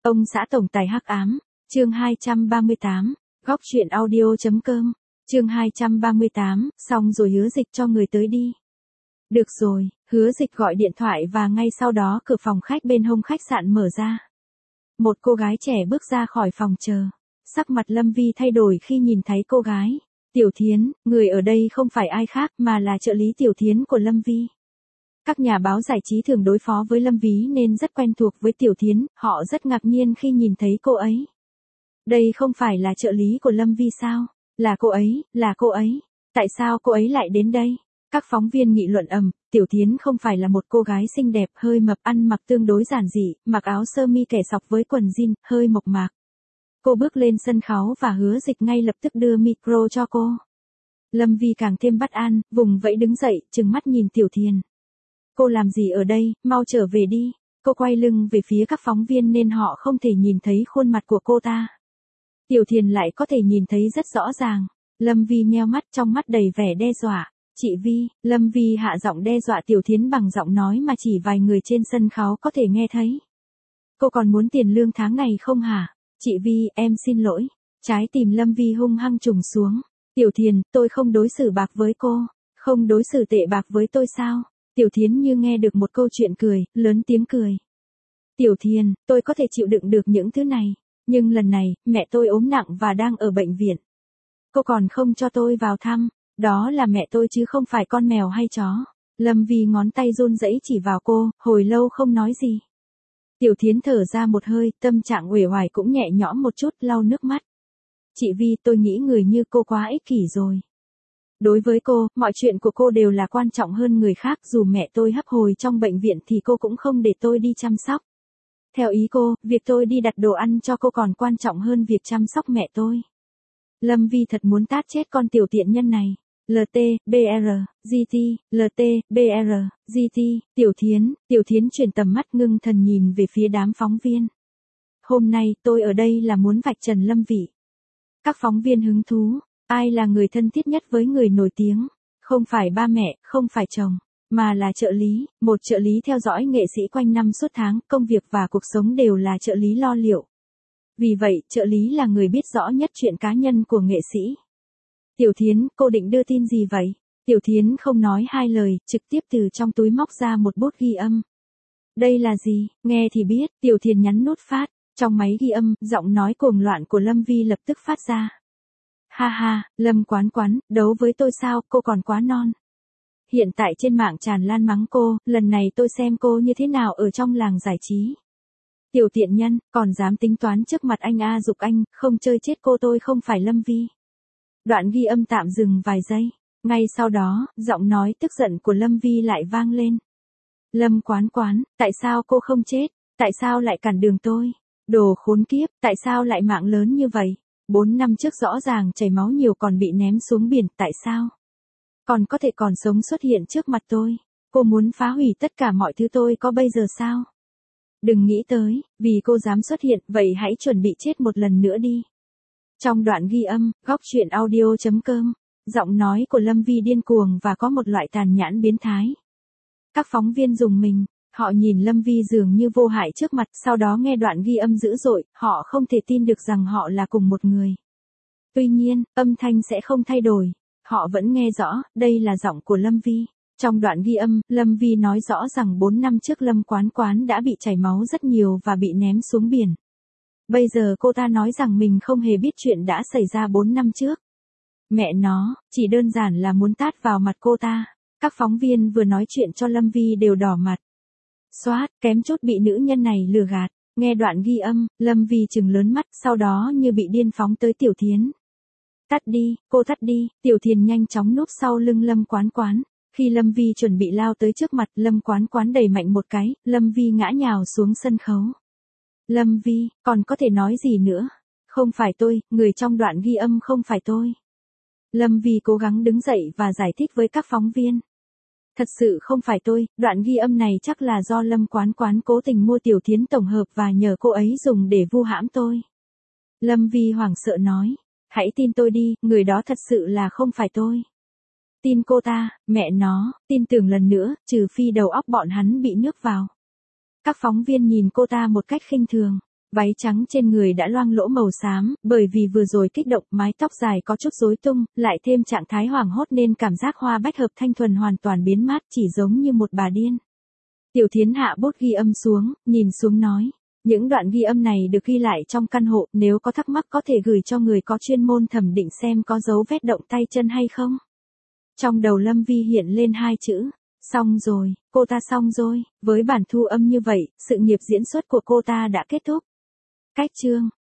Ông xã tổng tài hắc ám, chương 238, góc truyện audio.com, chương 238, xong rồi Hứa Dịch cho người tới đi. Được rồi, Hứa Dịch gọi điện thoại và ngay sau đó cửa phòng khách bên hông khách sạn mở ra. Một cô gái trẻ bước ra khỏi phòng chờ. Sắc mặt Lâm Vi thay đổi khi nhìn thấy cô gái. Tiểu Thiến, người ở đây không phải ai khác mà là trợ lý Tiểu Thiến của Lâm Vi. Các nhà báo giải trí thường đối phó với Lâm Ví nên rất quen thuộc với Tiểu Thiến, họ rất ngạc nhiên khi nhìn thấy cô ấy. Đây không phải là trợ lý của Lâm Vi sao? Là cô ấy. Tại sao cô ấy lại đến đây? Các phóng viên nghị luận ầm, Tiểu Thiến không phải là một cô gái xinh đẹp, hơi mập, ăn mặc tương đối giản dị, mặc áo sơ mi kẻ sọc với quần jean, hơi mộc mạc. Cô bước lên sân khấu và Hứa Dịch ngay lập tức đưa micro cho cô. Lâm Vi càng thêm bất an, vùng vẫy đứng dậy, trừng mắt nhìn Tiểu Thiến. Cô làm gì ở đây, mau trở về đi. Cô quay lưng về phía các phóng viên nên họ không thể nhìn thấy khuôn mặt của cô ta. Tiểu Thiến lại có thể nhìn thấy rất rõ ràng. Lâm Vi nheo mắt, trong mắt đầy vẻ đe dọa. Chị Vi, Lâm Vi hạ giọng đe dọa Tiểu Thiến bằng giọng nói mà chỉ vài người trên sân khấu có thể nghe thấy. Cô còn muốn tiền lương tháng này không hả? Chị Vi, em xin lỗi. Trái tim Lâm Vi hung hăng trùng xuống. Tiểu Thiến, tôi không đối xử bạc với cô. Không đối xử tệ bạc với tôi sao? Tiểu Thiến như nghe được một câu chuyện cười, lớn tiếng cười. Tiểu Thiến, tôi có thể chịu đựng được những thứ này. Nhưng lần này, mẹ tôi ốm nặng và đang ở bệnh viện. Cô còn không cho tôi vào thăm. Đó là mẹ tôi chứ không phải con mèo hay chó. Lâm Vi ngón tay run rẩy chỉ vào cô, hồi lâu không nói gì. Tiểu Thiến thở ra một hơi, tâm trạng uể oải cũng nhẹ nhõm một chút, lau nước mắt. Chị Vi, tôi nghĩ người như cô quá ích kỷ rồi. Đối với cô, mọi chuyện của cô đều là quan trọng hơn người khác, dù mẹ tôi hấp hối trong bệnh viện thì cô cũng không để tôi đi chăm sóc. Theo ý cô, việc tôi đi đặt đồ ăn cho cô còn quan trọng hơn việc chăm sóc mẹ tôi. Lâm Vi thật muốn tát chết con tiểu tiện nhân này. LT, BR, GT, LT, BR, GT, Tiểu Thiến chuyển tầm mắt ngưng thần nhìn về phía đám phóng viên. Hôm nay tôi ở đây là muốn vạch trần Lâm Vi. Các phóng viên hứng thú. Ai là người thân thiết nhất với người nổi tiếng? Không phải ba mẹ, không phải chồng, mà là trợ lý. Một trợ lý theo dõi nghệ sĩ quanh năm suốt tháng, công việc và cuộc sống đều là trợ lý lo liệu. Vì vậy, trợ lý là người biết rõ nhất chuyện cá nhân của nghệ sĩ. Tiểu Thiến, cô định đưa tin gì vậy? Tiểu Thiến không nói hai lời, trực tiếp từ trong túi móc ra một bút ghi âm. Đây là gì? Nghe thì biết, Tiểu Thiến nhấn nút phát. Trong máy ghi âm, giọng nói cuồng loạn của Lâm Vi lập tức phát ra. Ha ha, Lâm Quán Quán, đấu với tôi sao, cô còn quá non. Hiện tại trên mạng tràn lan mắng cô, lần này tôi xem cô như thế nào ở trong làng giải trí. Tiểu tiện nhân, còn dám tính toán trước mặt anh A Dục Anh, không chơi chết cô tôi không phải Lâm Vi. Đoạn ghi âm tạm dừng vài giây, ngay sau đó, giọng nói tức giận của Lâm Vi lại vang lên. Lâm Quán Quán, tại sao cô không chết, tại sao lại cản đường tôi? Đồ khốn kiếp, tại sao lại mạng lớn như vậy? 4 năm trước rõ ràng chảy máu nhiều còn bị ném xuống biển, tại sao? Còn có thể còn sống xuất hiện trước mặt tôi. Cô muốn phá hủy tất cả mọi thứ tôi có bây giờ sao? Đừng nghĩ tới, vì cô dám xuất hiện, vậy hãy chuẩn bị chết một lần nữa đi. Trong đoạn ghi âm, góc truyện audio.com, giọng nói của Lâm Vi điên cuồng và có một loại tàn nhẫn biến thái. Các phóng viên rùng mình, họ nhìn Lâm Vi dường như vô hại trước mặt, sau đó nghe đoạn ghi âm dữ dội, họ không thể tin được rằng họ là cùng một người. Tuy nhiên, âm thanh sẽ không thay đổi. Họ vẫn nghe rõ, đây là giọng của Lâm Vi. Trong đoạn ghi âm, Lâm Vi nói rõ rằng 4 năm trước Lâm Quán Quán đã bị chảy máu rất nhiều và bị ném xuống biển. Bây giờ cô ta nói rằng mình không hề biết chuyện đã xảy ra 4 năm trước. Mẹ nó, chỉ đơn giản là muốn tát vào mặt cô ta. Các phóng viên vừa nói chuyện cho Lâm Vi đều đỏ mặt. Xoát, kém chút bị nữ nhân này lừa gạt. Nghe đoạn ghi âm, Lâm Vi trừng lớn mắt, sau đó như bị điên phóng tới Tiểu Thiến. Tắt đi, cô tắt đi. Tiểu Thiến nhanh chóng núp sau lưng Lâm Quán Quán. Khi Lâm Vi chuẩn bị lao tới trước mặt, Lâm Quán Quán đẩy mạnh một cái, Lâm Vi ngã nhào xuống sân khấu. Lâm Vi, còn có thể nói gì nữa? Không phải tôi, người trong đoạn ghi âm không phải tôi. Lâm Vi cố gắng đứng dậy và giải thích với các phóng viên. Thật sự không phải tôi, đoạn ghi âm này chắc là do Lâm Quán Quán cố tình mua Tiểu Thiến tổng hợp và nhờ cô ấy dùng để vu hãm tôi. Lâm Vi hoảng sợ nói. Hãy tin tôi đi, người đó thật sự là không phải tôi. Tin cô ta, mẹ nó, tin tưởng lần nữa, trừ phi đầu óc bọn hắn bị nước vào. Các phóng viên nhìn cô ta một cách khinh thường. Váy trắng trên người đã loang lỗ màu xám, bởi vì vừa rồi kích động mái tóc dài có chút rối tung, lại thêm trạng thái hoảng hốt nên cảm giác hoa bách hợp thanh thuần hoàn toàn biến mất, chỉ giống như một bà điên. Tiểu Thiến hạ bút ghi âm xuống, nhìn xuống nói. Những đoạn ghi âm này được ghi lại trong căn hộ, nếu có thắc mắc có thể gửi cho người có chuyên môn thẩm định xem có dấu vết động tay chân hay không. Trong đầu Lâm Vi hiện lên hai chữ. Xong rồi, cô ta xong rồi, với bản thu âm như vậy, sự nghiệp diễn xuất của cô ta đã kết thúc. Cách chương